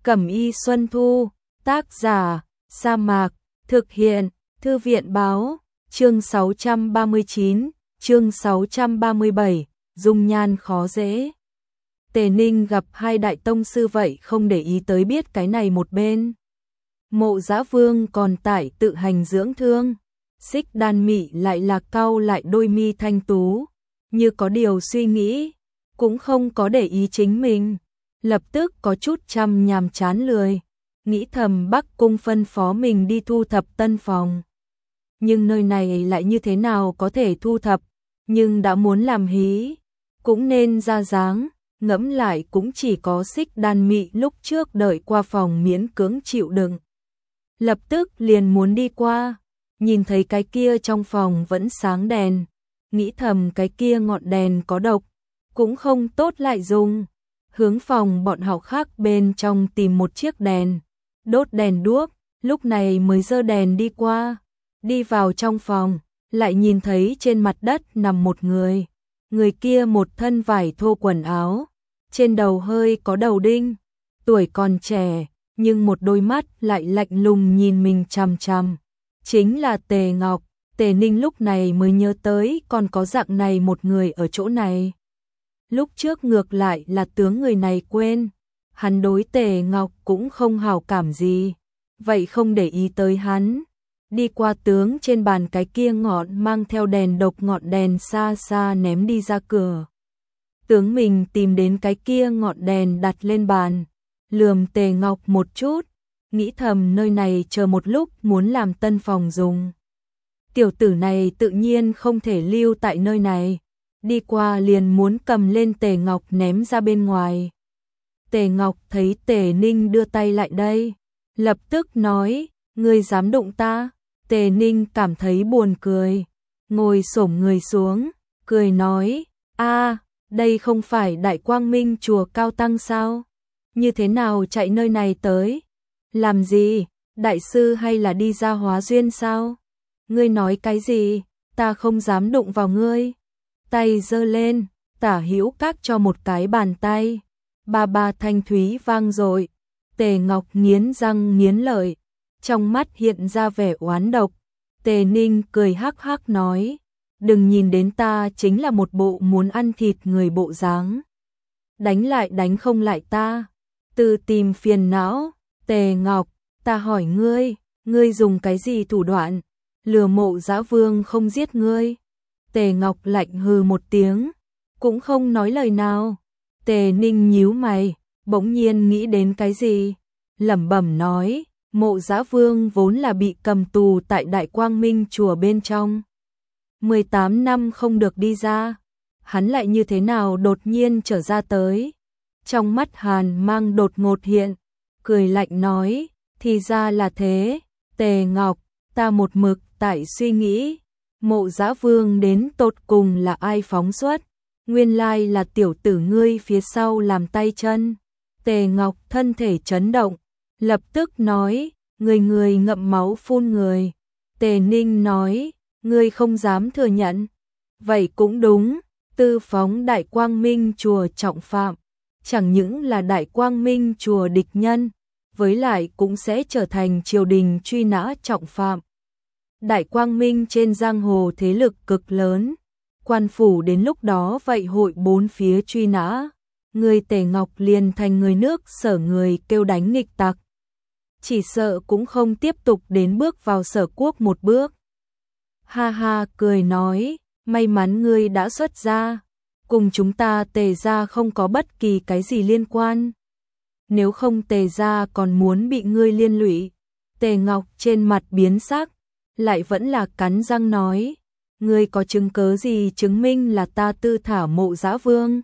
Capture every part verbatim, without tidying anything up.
Cẩm y Xuân Thu, tác giả, Sa Mạc, thực hiện, Thư viện báo, chương sáu trăm ba mươi chín, chương sáu trăm ba mươi bảy, dung nhan khó dễ. Tề Ninh gặp hai đại tông sư vậy không để ý tới biết cái này một bên. Mộ Dã Vương còn tại tự hành dưỡng thương, Xích Đan Mị lại là cau lại đôi mi thanh tú, như có điều suy nghĩ, cũng không có để ý chính mình, lập tức có chút chăm nhàm chán lười, nghĩ thầm Bắc Cung phân phó mình đi thu thập tân phòng. Nhưng nơi này lại như thế nào có thể thu thập, nhưng đã muốn làm hí, cũng nên ra dáng, ngẫm lại cũng chỉ có Xích Đan Mị lúc trước đợi qua phòng miễn cưỡng chịu đựng. Lập tức liền muốn đi qua, nhìn thấy cái kia trong phòng vẫn sáng đèn, nghĩ thầm cái kia ngọn đèn có độc, cũng không tốt lại dùng, hướng phòng bọn họ khác bên trong tìm một chiếc đèn, đốt đèn đuốc, lúc này mới giơ đèn đi qua, đi vào trong phòng, lại nhìn thấy trên mặt đất nằm một người, người kia một thân vải thô quần áo, trên đầu hơi có đầu đinh, tuổi còn trẻ, nhưng một đôi mắt lại lạnh lùng nhìn mình chằm chằm, chính là Tề Ngọc. Tề Ninh lúc này mới nhớ tới còn có dạng này một người ở chỗ này. Lúc trước ngược lại là tướng người này quên, hắn đối Tề Ngọc cũng không hảo cảm gì, vậy không để ý tới hắn. Đi qua tướng trên bàn cái kia ngọn mang theo đèn độc ngọn đèn xa xa ném đi ra cửa. Tướng mình tìm đến cái kia ngọn đèn đặt lên bàn, lườm Tề Ngọc một chút, nghĩ thầm nơi này chờ một lúc muốn làm tân phòng dùng. Tiểu tử này tự nhiên không thể lưu tại nơi này, đi qua liền muốn cầm lên Tề Ngọc ném ra bên ngoài. Tề Ngọc thấy Tề Ninh đưa tay lại đây, lập tức nói, ngươi dám đụng ta? Tề Ninh cảm thấy buồn cười, ngồi xổm người xuống, cười nói, a, đây không phải Đại Quang Minh chùa Cao Tăng sao? Như thế nào chạy nơi này tới? Làm gì? Đại sư hay là đi ra hóa duyên sao? Ngươi nói cái gì? Ta không dám đụng vào ngươi. Tay giơ lên, Tả Hữu Các cho một cái bàn tay. Ba ba thanh thúy vang dội. Tề Ngọc nghiến răng nghiến lợi, trong mắt hiện ra vẻ oán độc. Tề Ninh cười hắc hắc nói, đừng nhìn đến ta chính là một bộ muốn ăn thịt người bộ dáng. Đánh lại đánh không lại ta, tự tìm phiền não. Tề Ngọc, ta hỏi ngươi, ngươi dùng cái gì thủ đoạn lừa Mộ Dã Vương không giết ngươi? Tề Ngọc lạnh hừ một tiếng, cũng không nói lời nào. Tề Ninh nhíu mày, bỗng nhiên nghĩ đến cái gì, lẩm bẩm nói, Mộ Dã Vương vốn là bị cầm tù tại Đại Quang Minh chùa bên trong, mười tám năm không được đi ra, hắn lại như thế nào đột nhiên trở ra tới? Trong mắt Hàn mang đột ngột hiện, cười lạnh nói, thì ra là thế. Tề Ngọc, ta một mực tại suy nghĩ, Mộ Dã Vương đến tột cùng là ai phóng xuất, nguyên lai là tiểu tử ngươi phía sau làm tay chân. Tề Ngọc thân thể chấn động, lập tức nói, người người ngậm máu phun người. Tề Ninh nói, ngươi không dám thừa nhận. Vậy cũng đúng, tư phóng Đại Quang Minh chùa trọng phạm, chẳng những là Đại Quang Minh chùa địch nhân, với lại cũng sẽ trở thành triều đình truy nã trọng phạm. Đại Quang Minh trên giang hồ thế lực cực lớn, quan phủ đến lúc đó vậy hội bốn phía truy nã, người Tề Ngọc liền thành người nước Sở người kêu đánh nghịch tặc. Chỉ sợ cũng không tiếp tục đến bước vào Sở quốc một bước. Ha ha cười nói, may mắn ngươi đã xuất gia, cùng chúng ta Tề gia không có bất kỳ cái gì liên quan. Nếu không Tề gia còn muốn bị ngươi liên lụy. Tề Ngọc trên mặt biến sắc, lại vẫn là cắn răng nói, ngươi có chứng cớ gì chứng minh là ta tư thả Mộ Dã Vương?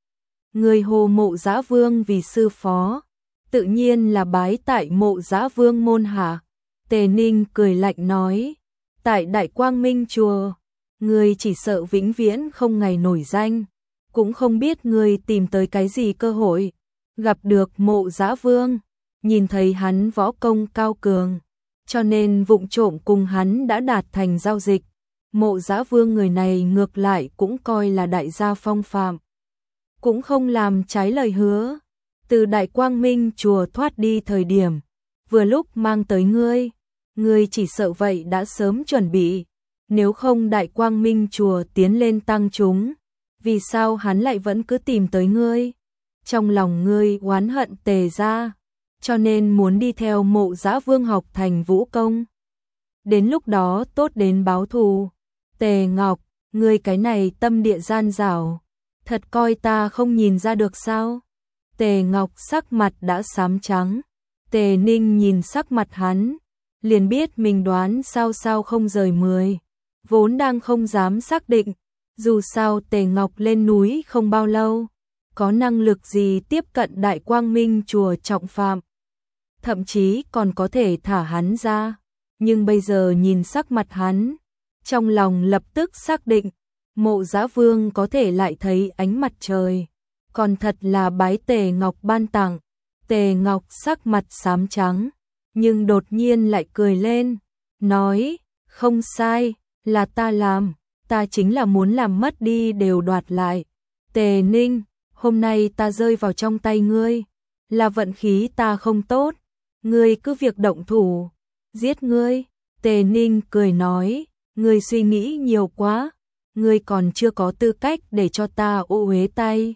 Ngươi hồ Mộ Dã Vương vì sư phó, tự nhiên là bái tại Mộ Dã Vương môn hạ. Tề Ninh cười lạnh nói, tại Đại Quang Minh chùa, ngươi chỉ sợ vĩnh viễn không ngày nổi danh, cũng không biết ngươi tìm tới cái gì cơ hội gặp được Mộ Dã Vương, nhìn thấy hắn võ công cao cường, cho nên vụng trộm cùng hắn đã đạt thành giao dịch. Mộ Dã Vương người này ngược lại cũng coi là đại gia phong phạm, cũng không làm trái lời hứa. từ Đại Quang Minh chùa thoát đi thời điểm, vừa lúc mang tới ngươi, ngươi chỉ sợ vậy đã sớm chuẩn bị, nếu không Đại Quang Minh chùa tiến lên tăng chúng, vì sao hắn lại vẫn cứ tìm tới ngươi? Trong lòng ngươi oán hận Tề gia, cho nên muốn đi theo Mộ Dã Vương học thành vũ công. Đến lúc đó tốt đến báo thù. Tề Ngọc, ngươi cái này tâm địa gian dảo, thật coi ta không nhìn ra được sao? Tề Ngọc sắc mặt đã xám trắng, Tề Ninh nhìn sắc mặt hắn, liền biết mình đoán sao sao không rời mười, vốn đang không dám xác định, dù sao Tề Ngọc lên núi không bao lâu, có năng lực gì tiếp cận Đại Quang Minh chùa trọng phạm, thậm chí còn có thể thả hắn ra, nhưng bây giờ nhìn sắc mặt hắn, trong lòng lập tức xác định, Mộ Dã Vương có thể lại thấy ánh mặt trời, còn thật là bái Tề Ngọc ban tặng. Tề Ngọc sắc mặt xám trắng, nhưng đột nhiên lại cười lên, nói, không sai, là ta làm, ta chính là muốn làm mất đi đều đoạt lại. Tề Ninh, hôm nay ta rơi vào trong tay ngươi, là vận khí ta không tốt, ngươi cứ việc động thủ, giết ngươi. Tề Ninh cười nói, ngươi suy nghĩ nhiều quá, ngươi còn chưa có tư cách để cho ta ô uế tay.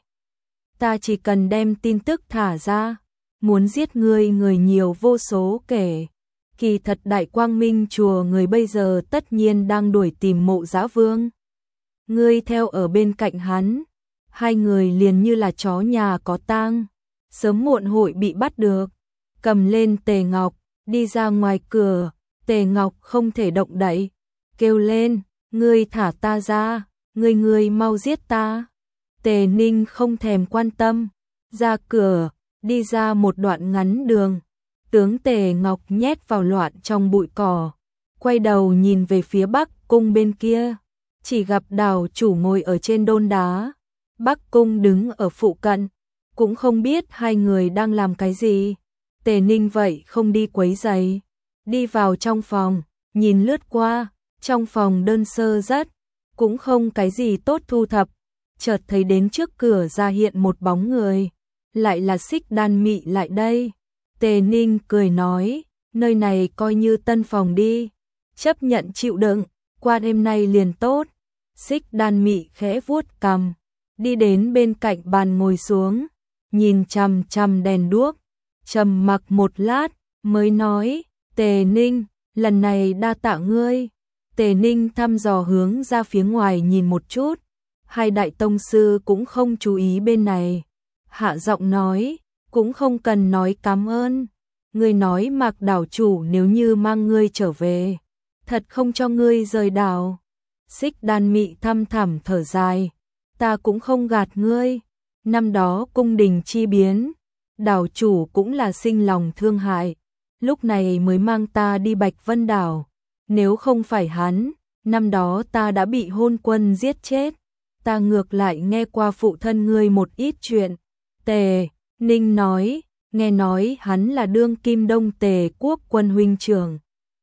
Ta chỉ cần đem tin tức thả ra, muốn giết ngươi người nhiều vô số kể. Kỳ thật Đại Quang Minh chùa người bây giờ tất nhiên đang đuổi tìm Mộ Dã Vương. Ngươi theo ở bên cạnh hắn, hai người liền như là chó nhà có tang, sớm muộn hội bị bắt được. Cầm lên Tề Ngọc, đi ra ngoài cửa, Tề Ngọc không thể động đậy, kêu lên, ngươi thả ta ra, ngươi ngươi mau giết ta. Tề Ninh không thèm quan tâm, ra cửa, đi ra một đoạn ngắn đường, tướng Tề Ngọc nhét vào loạn trong bụi cỏ, quay đầu nhìn về phía Bắc Cung bên kia, chỉ gặp đào chủ ngồi ở trên đôn đá, Bắc Cung đứng ở phụ cận, cũng không biết hai người đang làm cái gì. Tề Ninh vậy không đi quấy rầy, đi vào trong phòng, nhìn lướt qua, trong phòng đơn sơ rất, cũng không cái gì tốt thu thập, chợt thấy đến trước cửa ra hiện một bóng người, lại là Xích Đan Mị lại đây. Tề Ninh cười nói, nơi này coi như tân phòng đi, chấp nhận chịu đựng, qua đêm nay liền tốt. Xích Đan Mị khẽ vuốt cằm, đi đến bên cạnh bàn ngồi xuống, nhìn chằm chằm đèn đuốc, trầm mặc một lát, mới nói, Tề Ninh, lần này đa tạ ngươi. Tề Ninh thăm dò hướng ra phía ngoài nhìn một chút, hai đại tông sư cũng không chú ý bên này, hạ giọng nói, cũng không cần nói cảm ơn, ngươi nói Mạc đảo chủ nếu như mang ngươi trở về, thật không cho ngươi rời đảo. Xích Đan Mị thăm thẳm thở dài, ta cũng không gạt ngươi, năm đó cung đình chi biến, đảo chủ cũng là sinh lòng thương hại, lúc này mới mang ta đi Bạch Vân đảo, nếu không phải hắn, năm đó ta đã bị Hôn Quân giết chết. Ta ngược lại nghe qua phụ thân ngươi một ít chuyện. Tề Ninh nói, nghe nói hắn là đương kim Đông Tề quốc quân huynh trưởng,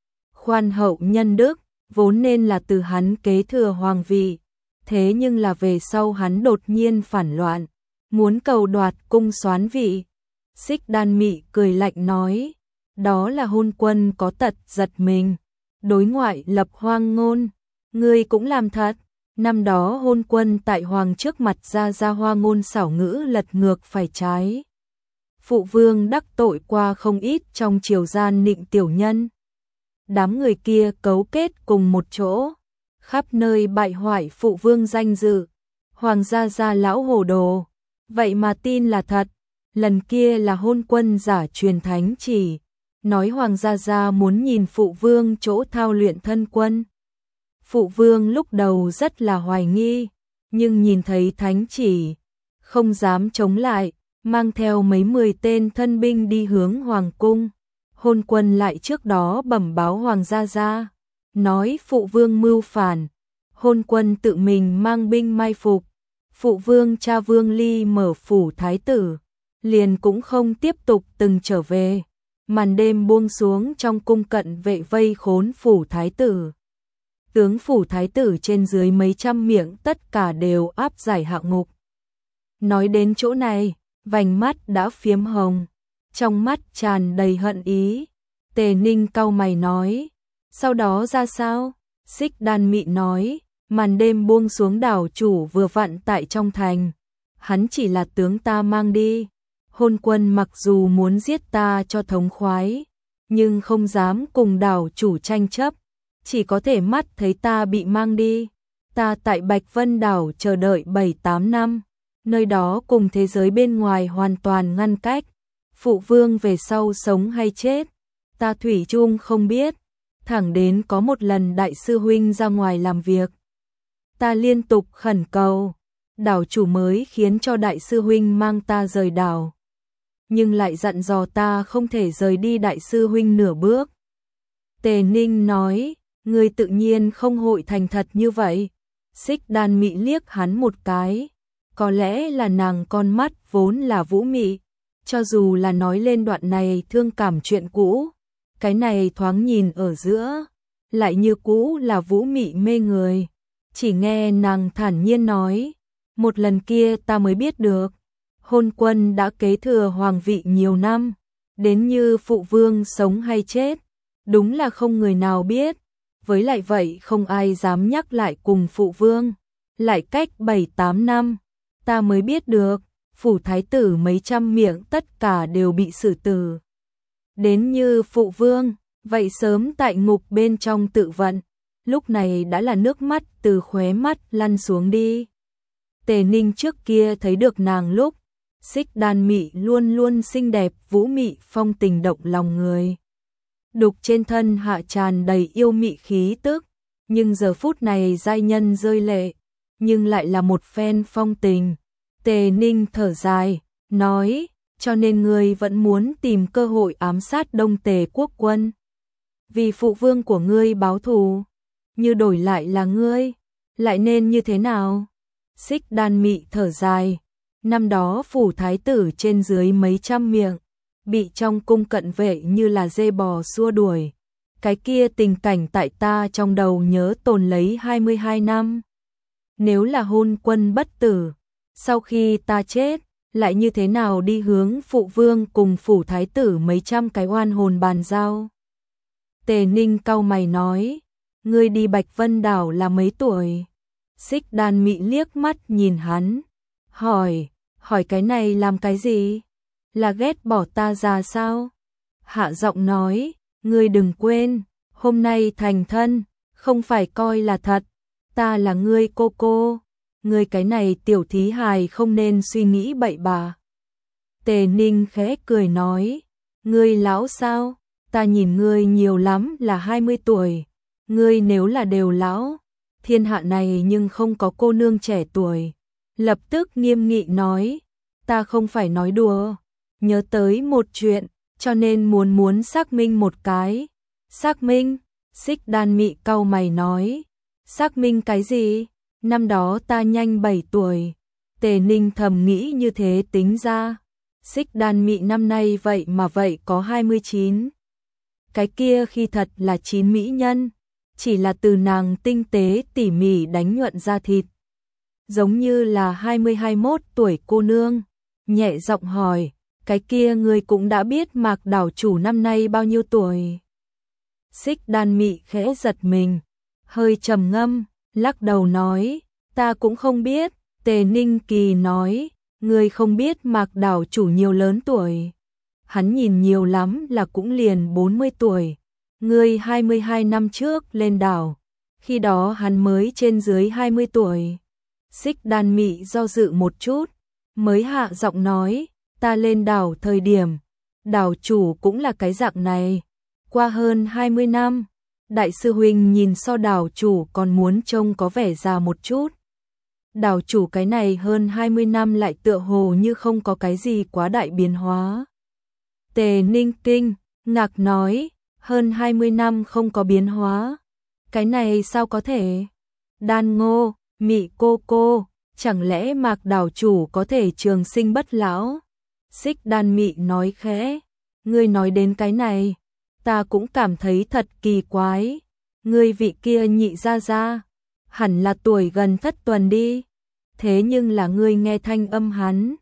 khoan hậu nhân đức, vốn nên là từ hắn kế thừa hoàng vị, thế nhưng là về sau hắn đột nhiên phản loạn, muốn cầu đoạt cung soán vị. Xích Đan Mị cười lạnh nói, đó là Hôn Quân có tật giật mình, đối ngoại lập hoang ngôn, ngươi cũng làm thật. Năm đó Hôn Quân tại hoàng trước mặt ra ra hoa ngôn xảo ngữ lật ngược phải trái. Phụ vương đắc tội qua không ít trong triều gian nịnh tiểu nhân. Đám người kia cấu kết cùng một chỗ, khắp nơi bại hoại phụ vương danh dự. Hoàng gia gia lão hồ đồ, vậy mà tin là thật. Lần kia là Hôn Quân giả truyền thánh chỉ, nói Hoàng gia gia muốn nhìn phụ vương chỗ thao luyện thân quân. Phụ vương lúc đầu rất là hoài nghi, nhưng nhìn thấy thánh chỉ, không dám chống lại, mang theo mấy mười tên thân binh đi hướng hoàng cung. Hôn Quân lại trước đó bẩm báo Hoàng gia gia, nói phụ vương mưu phản. Hôn Quân tự mình mang binh mai phục, phụ vương cha Vương Ly mở phủ thái tử, liền cũng không tiếp tục từng trở về. Màn đêm buông xuống, trong cung cận vệ vây khốn phủ thái tử. Tướng phủ thái tử trên dưới mấy trăm miệng tất cả đều áp giải hạ ngục. Nói đến chỗ này, vành mắt đã phiếm hồng, trong mắt tràn đầy hận ý. Tề Ninh cau mày nói, sau đó ra sao? Xích Đan Mị nói, màn đêm buông xuống, đảo chủ vừa vặn tại trong thành, hắn chỉ là tướng ta mang đi. Hôn Quân mặc dù muốn giết ta cho thống khoái, nhưng không dám cùng đảo chủ tranh chấp, chỉ có thể mắt thấy ta bị mang đi. Ta tại Bạch Vân đảo chờ đợi bảy tám năm, nơi đó cùng thế giới bên ngoài hoàn toàn ngăn cách. Phụ vương về sau sống hay chết, ta thủy chung không biết. Thẳng đến có một lần đại sư huynh ra ngoài làm việc, ta liên tục khẩn cầu, đảo chủ mới khiến cho đại sư huynh mang ta rời đảo, nhưng lại dặn dò ta không thể rời đi đại sư huynh nửa bước. Tề Ninh nói, ngươi tự nhiên không hội thành thật như vậy. Xích Đan Mị liếc hắn một cái, có lẽ là nàng con mắt vốn là vũ mị, cho dù là nói lên đoạn này thương cảm chuyện cũ, cái này thoáng nhìn ở giữa, lại như cũ là vũ mị mê người. Chỉ nghe nàng thản nhiên nói, một lần kia ta mới biết được, Hôn Quân đã kế thừa hoàng vị nhiều năm, đến như phụ vương sống hay chết, đúng là không người nào biết. Với lại vậy không ai dám nhắc lại cùng phụ vương. Lại cách bảy tám năm, ta mới biết được, phủ thái tử mấy trăm miệng tất cả đều bị xử tử. Đến như phụ vương, vậy sớm tại ngục bên trong tự vận, lúc này đã là nước mắt từ khóe mắt lăn xuống đi. Tề Ninh trước kia thấy được nàng lúc, Xích Đan Mị luôn luôn xinh đẹp vũ mị phong tình động lòng người. Đục trên thân hạ tràn đầy yêu mị khí tức, nhưng giờ phút này giai nhân rơi lệ, nhưng lại là một phen phong tình. Tề Ninh thở dài, nói, cho nên ngươi vẫn muốn tìm cơ hội ám sát Đông Tề quốc quân. Vì phụ vương của ngươi báo thù, như đổi lại là ngươi, lại nên như thế nào? Xích Đan Mị thở dài, năm đó phủ thái tử trên dưới mấy trăm miệng, bị trong cung cận vệ như là dê bò xua đuổi. Cái kia tình cảnh tại ta trong đầu nhớ tồn lấy hai mươi hai năm. Nếu là Hôn Quân bất tử, sau khi ta chết, lại như thế nào đi hướng phụ vương cùng phủ thái tử mấy trăm cái oan hồn bàn giao? Tề Ninh cau mày nói, ngươi đi Bạch Vân đảo là mấy tuổi? Xích Đan Mị liếc mắt nhìn hắn, hỏi, hỏi cái này làm cái gì? Là ghét bỏ ta già sao? Hạ giọng nói, ngươi đừng quên, hôm nay thành thân, không phải coi là thật, ta là ngươi cô cô, ngươi cái này tiểu thí hài không nên suy nghĩ bậy bạ. Tề Ninh khẽ cười nói, ngươi lão sao? Ta nhìn ngươi nhiều lắm là hai mươi tuổi, ngươi nếu là đều lão, thiên hạ này nhưng không có cô nương trẻ tuổi. Lập tức nghiêm nghị nói, ta không phải nói đùa, nhớ tới một chuyện, cho nên muốn muốn xác minh một cái. Xác minh? Xích Đan Mị cau mày nói, xác minh cái gì? Năm đó ta nhanh bảy tuổi. Tề Ninh thầm nghĩ như thế tính ra, Xích Đan Mị năm nay vậy mà vậy có hai mươi chín. Cái kia khi thật là chín mỹ nhân, chỉ là từ nàng tinh tế tỉ mỉ đánh nhuận da thịt, giống như là hai mươi hai mốt tuổi cô nương. Nhẹ giọng hỏi, cái kia ngươi cũng đã biết Mạc đảo chủ năm nay bao nhiêu tuổi? Xích Đan Mị khẽ giật mình, hơi trầm ngâm, lắc đầu nói, ta cũng không biết. Tề Ninh kỳ nói, ngươi không biết Mạc đảo chủ nhiều lớn tuổi? Hắn nhìn nhiều lắm là cũng liền bốn mươi tuổi. Ngươi hai mươi hai năm trước lên đảo, khi đó hắn mới trên dưới hai mươi tuổi. Xích Đan Mị do dự một chút, mới hạ giọng nói, ta lên đảo thời điểm, đảo chủ cũng là cái dạng này. Qua hơn hai mươi năm, đại sư huynh nhìn so đảo chủ còn muốn trông có vẻ già một chút. Đảo chủ cái này hơn hai mươi năm lại tựa hồ như không có cái gì quá đại biến hóa. Tề Ninh kinh, ngạc nói, hơn hai mươi năm không có biến hóa. Cái này sao có thể? Đan Ngô, Mị cô cô, chẳng lẽ Mạc đảo chủ có thể trường sinh bất lão? Xích Đan Mị nói khẽ, ngươi nói đến cái này, ta cũng cảm thấy thật kỳ quái. Ngươi vị kia nhị gia gia, hẳn là tuổi gần thất tuần đi. Thế nhưng là ngươi nghe thanh âm hắn,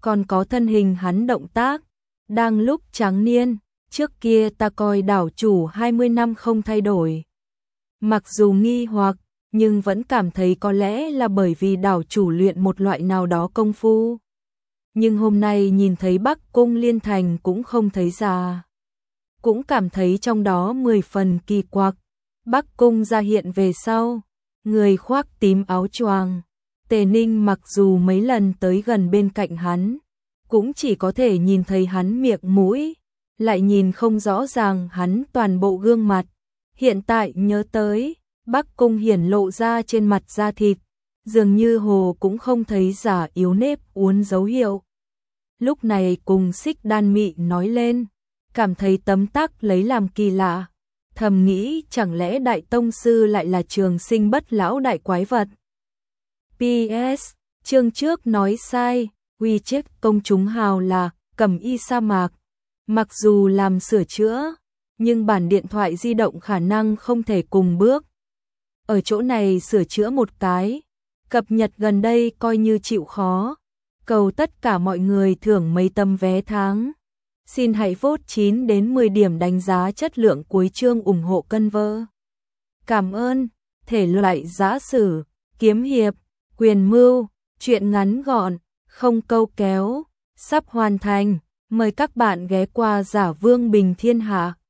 còn có thân hình hắn động tác, đang lúc tráng niên, trước kia ta coi đảo chủ hai mươi năm không thay đổi. Mặc dù nghi hoặc, nhưng vẫn cảm thấy có lẽ là bởi vì đảo chủ luyện một loại nào đó công phu. Nhưng hôm nay nhìn thấy Bắc Cung Liên Thành cũng không thấy già. Cũng cảm thấy trong đó mười phần kỳ quặc. Bắc Cung ra hiện về sau, người khoác tím áo choàng. Tề Ninh mặc dù mấy lần tới gần bên cạnh hắn, cũng chỉ có thể nhìn thấy hắn miệng mũi, lại nhìn không rõ ràng hắn toàn bộ gương mặt. Hiện tại nhớ tới, Bắc Cung hiển lộ ra trên mặt da thịt, dường như hồ cũng không thấy giả yếu nếp uốn dấu hiệu. Lúc này cùng Xích Đan Mị nói lên, cảm thấy tấm tắc lấy làm kỳ lạ, thầm nghĩ chẳng lẽ đại tông sư lại là trường sinh bất lão đại quái vật. pê ét. Chương trước nói sai, quy chết công chúng hào là Cẩm Y sa mạc. Mặc dù làm sửa chữa, nhưng bản điện thoại di động khả năng không thể cùng bước. Ở chỗ này sửa chữa một cái, cập nhật gần đây coi như chịu khó. Cầu tất cả mọi người thưởng mấy tấm vé tháng. Xin hãy vote chín đến mười điểm đánh giá chất lượng cuối chương ủng hộ cân vơ. Cảm ơn. Thể loại giã sử, kiếm hiệp, quyền mưu, truyện ngắn gọn, không câu kéo, sắp hoàn thành. Mời các bạn ghé qua Giả Vương Bình Thiên Hạ.